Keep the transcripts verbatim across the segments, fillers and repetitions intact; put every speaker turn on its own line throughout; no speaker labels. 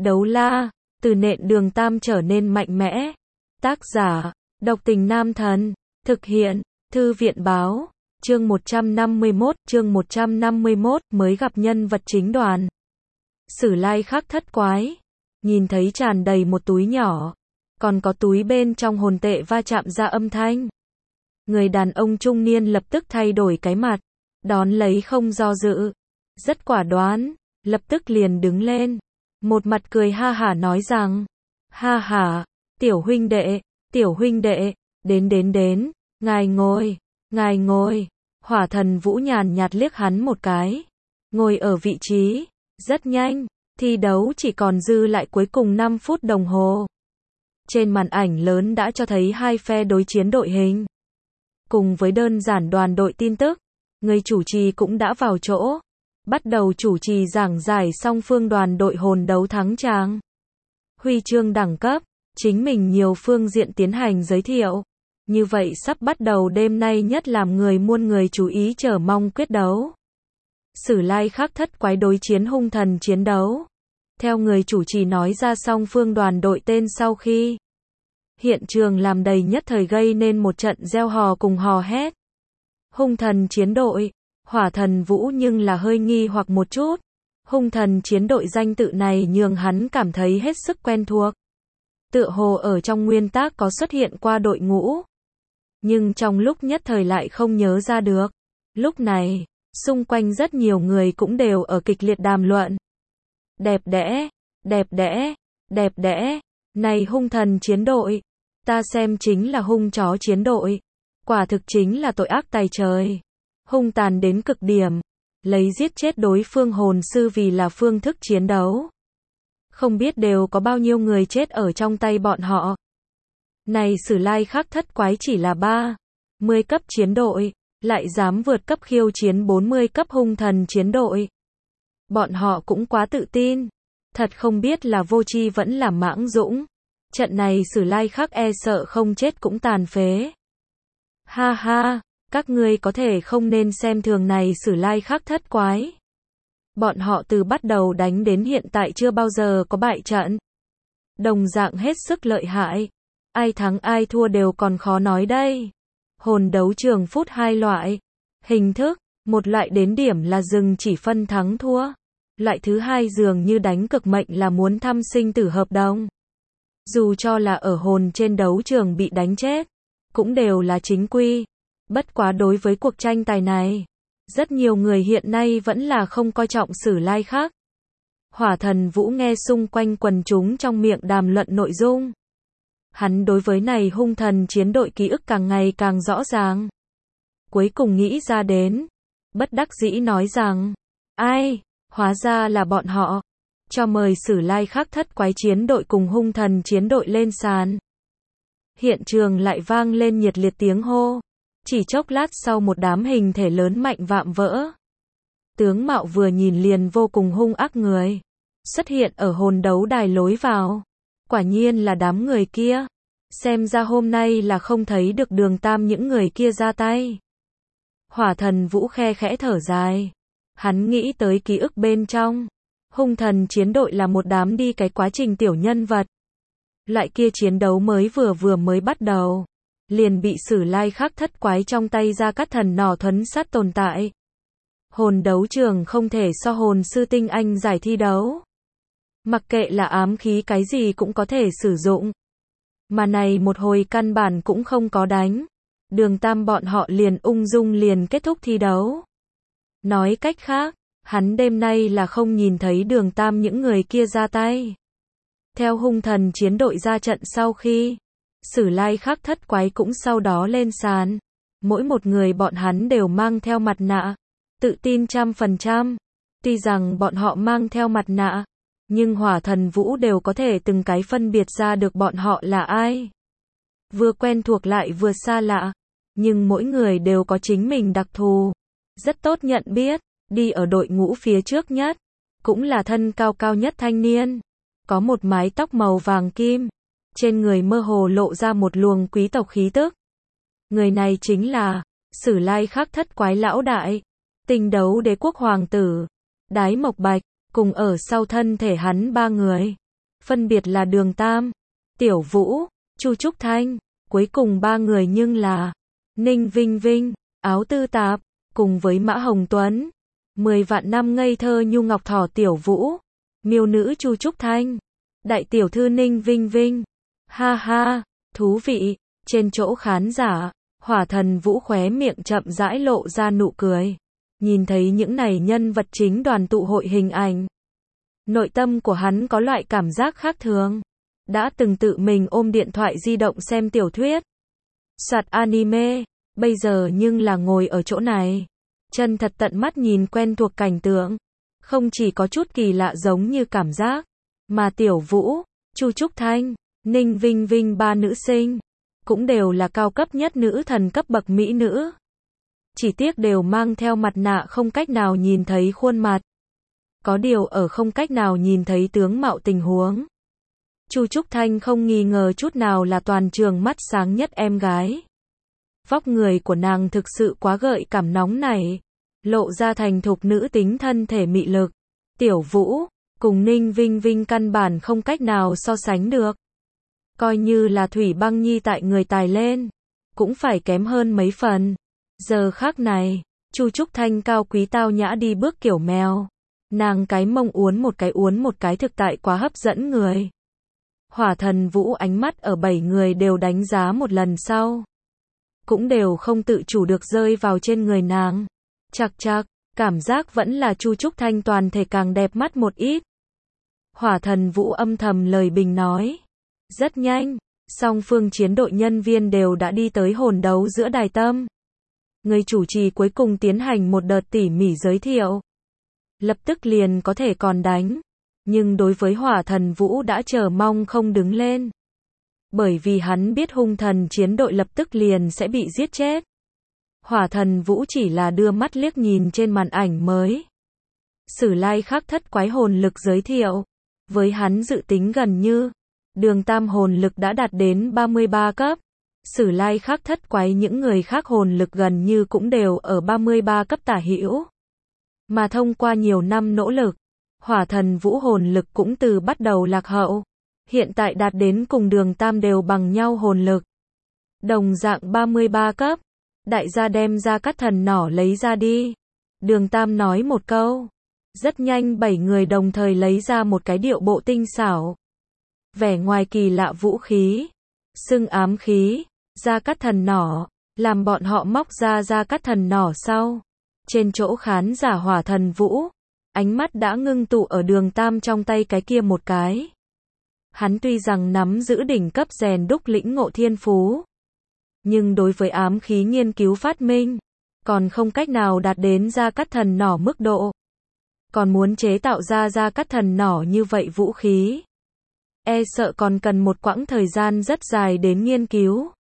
Đấu la, từ nện Đường Tam trở nên mạnh mẽ. Tác giả, Độc Tình Nam Thần. Thực hiện, Thư viện báo. Chương một trăm năm mươi mốt, chương một trăm năm mươi mốt, mới gặp nhân vật chính đoàn. Sử Lai Khắc thất quái. Nhìn thấy tràn đầy một túi nhỏ. Còn có túi bên trong hồn tệ va chạm ra âm thanh. Người đàn ông trung niên lập tức thay đổi cái mặt. Đón lấy không do dự. Rất quả đoán. Lập tức liền đứng lên. Một mặt cười ha hả nói rằng. Ha hả, tiểu huynh đệ, tiểu huynh đệ, đến đến đến, ngài ngồi, ngài ngồi. Hỏa Thần Vũ nhàn nhạt liếc hắn một cái. Ngồi ở vị trí. Rất nhanh, thi đấu chỉ còn dư lại cuối cùng năm phút đồng hồ. Trên màn ảnh lớn đã cho thấy hai phe đối chiến đội hình. Cùng với đơn giản đoàn đội tin tức, người chủ trì cũng đã vào chỗ. Bắt đầu chủ trì giảng giải song phương đoàn đội hồn đấu thắng tràng. Huy chương đẳng cấp, chính mình nhiều phương diện tiến hành giới thiệu. Như vậy sắp bắt đầu đêm nay nhất làm người muôn người chú ý chờ mong quyết đấu. Sử Lai Khắc thất quái đối chiến hung thần chiến đấu. Theo người chủ trì nói ra song phương đoàn đội tên sau khi. Hiện trường làm đầy nhất thời gây nên một trận reo hò cùng hò hét. Hung thần chiến đội, Hỏa Thần Vũ nhưng là hơi nghi hoặc một chút. Hung thần chiến đội danh tự này nhường hắn cảm thấy hết sức quen thuộc. Tựa hồ ở trong nguyên tác có xuất hiện qua đội ngũ. Nhưng trong lúc nhất thời lại không nhớ ra được. Lúc này, xung quanh rất nhiều người cũng đều ở kịch liệt đàm luận. Đẹp đẽ, đẹp đẽ, đẹp đẽ. Này hung thần chiến đội. Ta xem chính là hung chó chiến đội. Quả thực chính là tội ác tày trời. Hung tàn đến cực điểm. Lấy giết chết đối phương hồn sư vì là phương thức chiến đấu. Không biết đều có bao nhiêu người chết ở trong tay bọn họ. Này Sử Lai Khắc thất quái chỉ là ba mươi cấp chiến đội, lại dám vượt cấp khiêu chiến bốn mươi cấp hung thần chiến đội. Bọn họ cũng quá tự tin. Thật không biết là vô tri vẫn là mãng dũng. Trận này Sử Lai Khắc e sợ không chết cũng tàn phế. Ha ha, các ngươi có thể không nên xem thường này Sử Lai Khắc thất quái. Bọn họ từ bắt đầu đánh đến hiện tại chưa bao giờ có bại trận. Đồng dạng hết sức lợi hại. Ai thắng ai thua đều còn khó nói đây. Hồn đấu trường phút hai loại. Hình thức, một loại đến điểm là dừng chỉ phân thắng thua. Loại thứ hai dường như đánh cực mệnh là muốn thăm sinh tử hợp đồng. Dù cho là ở hồn trên đấu trường bị đánh chết, cũng đều là chính quy. Bất quá đối với cuộc tranh tài này, rất nhiều người hiện nay vẫn là không coi trọng Sử Lai Khắc. Hỏa Thần Vũ nghe xung quanh quần chúng trong miệng đàm luận nội dung. Hắn đối với này hung thần chiến đội ký ức càng ngày càng rõ ràng. Cuối cùng nghĩ ra đến. Bất đắc dĩ nói rằng. Ai, hóa ra là bọn họ. Cho mời Sử Lai Khắc thất quái chiến đội cùng hung thần chiến đội lên sàn. Hiện trường lại vang lên nhiệt liệt tiếng hô. Chỉ chốc lát sau một đám hình thể lớn mạnh vạm vỡ. Tướng mạo vừa nhìn liền vô cùng hung ác người. Xuất hiện ở hồn đấu đài lối vào. Quả nhiên là đám người kia. Xem ra hôm nay là không thấy được Đường Tam những người kia ra tay. Hỏa Thần Vũ khe khẽ thở dài. Hắn nghĩ tới ký ức bên trong. Hung thần chiến đội là một đám đi cái quá trình tiểu nhân vật. Loại kia chiến đấu mới vừa vừa mới bắt đầu. Liền bị Sử Lai Khắc thất quái trong tay ra cắt thần nỏ thuấn sát tồn tại. Hồn đấu trường không thể so hồn sư tinh anh giải thi đấu. Mặc kệ là ám khí cái gì cũng có thể sử dụng. Mà này một hồi căn bản cũng không có đánh. Đường Tam bọn họ liền ung dung liền kết thúc thi đấu. Nói cách khác, hắn đêm nay là không nhìn thấy Đường Tam những người kia ra tay. Theo hung thần chiến đội ra trận sau khi, Sử Lai Khắc thất quái cũng sau đó lên sàn. Mỗi một người bọn hắn đều mang theo mặt nạ. Tự tin trăm phần trăm. Tuy rằng bọn họ mang theo mặt nạ. Nhưng Hỏa Thần Vũ đều có thể từng cái phân biệt ra được bọn họ là ai. Vừa quen thuộc lại vừa xa lạ. Nhưng mỗi người đều có chính mình đặc thù. Rất tốt nhận biết. Đi ở đội ngũ phía trước nhất. Cũng là thân cao cao nhất thanh niên. Có một mái tóc màu vàng kim. Trên người mơ hồ lộ ra một luồng quý tộc khí tức. Người này chính là Sử Lai Khắc thất quái lão đại. Tinh đấu đế quốc hoàng tử. Đái Mộc Bạch. Cùng ở sau thân thể hắn ba người. phân biệt là Đường Tam, Tiểu Vũ, Chu Trúc Thanh, cuối cùng ba người nhưng là Ninh Vinh Vinh, Áo Tư Tạp, cùng với Mã Hồng Tuấn, mười vạn năm ngây thơ nhu ngọc thỏ Tiểu Vũ, miêu nữ Chu Trúc Thanh, đại tiểu thư Ninh Vinh Vinh. Ha ha, thú vị. Trên chỗ khán giả, Hỏa Thần Vũ khóe miệng chậm rãi lộ ra nụ cười. Nhìn thấy những này nhân vật chính đoàn tụ hội hình ảnh, nội tâm của hắn có loại cảm giác khác thường. Đã từng tự mình ôm điện thoại di động xem tiểu thuyết, soạt anime, bây giờ nhưng là ngồi ở chỗ này, chân thật tận mắt nhìn quen thuộc cảnh tượng, không chỉ có chút kỳ lạ giống như cảm giác, mà Tiểu Vũ, Chu Trúc Thanh, Ninh Vinh Vinh ba nữ sinh, cũng đều là cao cấp nhất nữ thần cấp bậc mỹ nữ. Chỉ tiếc đều mang theo mặt nạ không cách nào nhìn thấy khuôn mặt. Có điều ở không cách nào nhìn thấy tướng mạo tình huống, Chu Trúc Thanh không nghi ngờ chút nào là toàn trường mắt sáng nhất em gái. Vóc người của nàng thực sự quá gợi cảm nóng nảy, lộ ra thành thục nữ tính thân thể mị lực. Tiểu Vũ, cùng Ninh Vinh Vinh căn bản không cách nào so sánh được. Coi như là Thủy Băng Nhi tại người tài lên, cũng phải kém hơn mấy phần. Giờ khác này, Chu Trúc Thanh cao quý tao nhã đi bước kiểu mèo. Nàng cái mông uốn một cái uốn một cái thực tại quá hấp dẫn người. Hỏa Thần Vũ ánh mắt ở bảy người đều đánh giá một lần sau, cũng đều không tự chủ được rơi vào trên người nàng. Chạc chạc, cảm giác vẫn là Chu Trúc Thanh toàn thể càng đẹp mắt một ít. Hỏa Thần Vũ âm thầm lời bình nói. Rất nhanh, song phương chiến đội nhân viên đều đã đi tới hồn đấu giữa đài tâm. Người chủ trì cuối cùng tiến hành một đợt tỉ mỉ giới thiệu. Lập tức liền có thể còn đánh. Nhưng đối với Hỏa Thần Vũ đã chờ mong không đứng lên. Bởi vì hắn biết hung thần chiến đội lập tức liền sẽ bị giết chết. Hỏa Thần Vũ chỉ là đưa mắt liếc nhìn trên màn ảnh mới. Sử lai khắc thất quái hồn lực giới thiệu. Với hắn dự tính gần như, Đường Tam hồn lực đã đạt đến ba mươi ba cấp. Sử lai khắc thất quái những người khác hồn lực gần như cũng đều ở ba mươi ba cấp tả hữu. Mà thông qua nhiều năm nỗ lực, Hỏa Thần Vũ hồn lực cũng từ bắt đầu lạc hậu, hiện tại đạt đến cùng Đường Tam đều bằng nhau hồn lực. Đồng dạng ba mươi ba cấp, đại gia đem ra cắt thần nỏ lấy ra đi. Đường Tam nói một câu. Rất nhanh bảy người đồng thời lấy ra một cái điệu bộ tinh xảo, vẻ ngoài kỳ lạ vũ khí, xưng ám khí, ra cắt thần nỏ, làm bọn họ móc ra ra cắt thần nỏ sau. Trên chỗ khán giả Hỏa Thần Vũ, ánh mắt đã ngưng tụ ở Đường Tam trong tay cái kia một cái. Hắn tuy rằng nắm giữ đỉnh cấp rèn đúc lĩnh ngộ thiên phú, nhưng đối với ám khí nghiên cứu phát minh, còn không cách nào đạt đến ra cắt thần nỏ mức độ. Còn muốn chế tạo ra ra cắt thần nỏ như vậy vũ khí, e sợ còn cần một quãng thời gian rất dài đến nghiên cứu.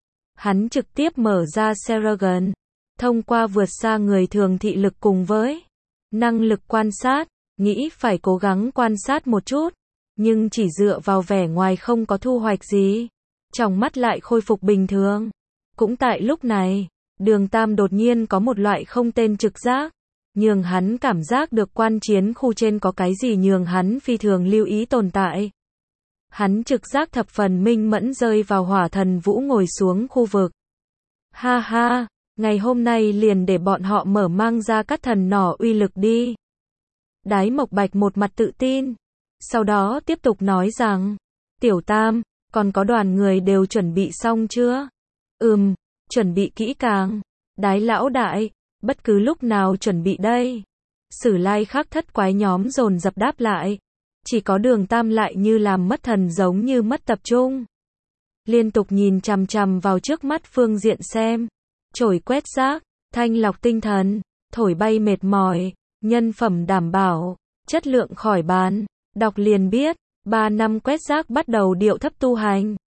Hắn trực tiếp mở ra Seragon, thông qua vượt xa người thường thị lực cùng với năng lực quan sát, nghĩ phải cố gắng quan sát một chút, nhưng chỉ dựa vào vẻ ngoài không có thu hoạch gì, trong mắt lại khôi phục bình thường. Cũng tại lúc này, Đường Tam đột nhiên có một loại không tên trực giác, nhường hắn cảm giác được quan chiến khu trên có cái gì nhường hắn phi thường lưu ý tồn tại. Hắn trực giác thập phần minh mẫn rơi vào Hỏa Thần Vũ ngồi xuống khu vực. Ha ha, ngày hôm nay liền để bọn họ mở mang ra cắt thần nỏ uy lực đi. Đái Mộc Bạch một mặt tự tin, sau đó tiếp tục nói rằng, Tiểu Tam, còn có đoàn người đều chuẩn bị xong chưa? Ừm, chuẩn bị kỹ càng. Đái lão đại, bất cứ lúc nào chuẩn bị đây. Sử lai khắc thất quái nhóm dồn dập đáp lại. Chỉ có Đường Tam lại như làm mất thần giống như mất tập trung. Liên tục nhìn chằm chằm vào trước mắt phương diện xem. Chổi quét rác, thanh lọc tinh thần, thổi bay mệt mỏi, nhân phẩm đảm bảo, chất lượng khỏi bàn. Đọc liền biết, ba năm quét rác bắt đầu điệu thấp tu hành.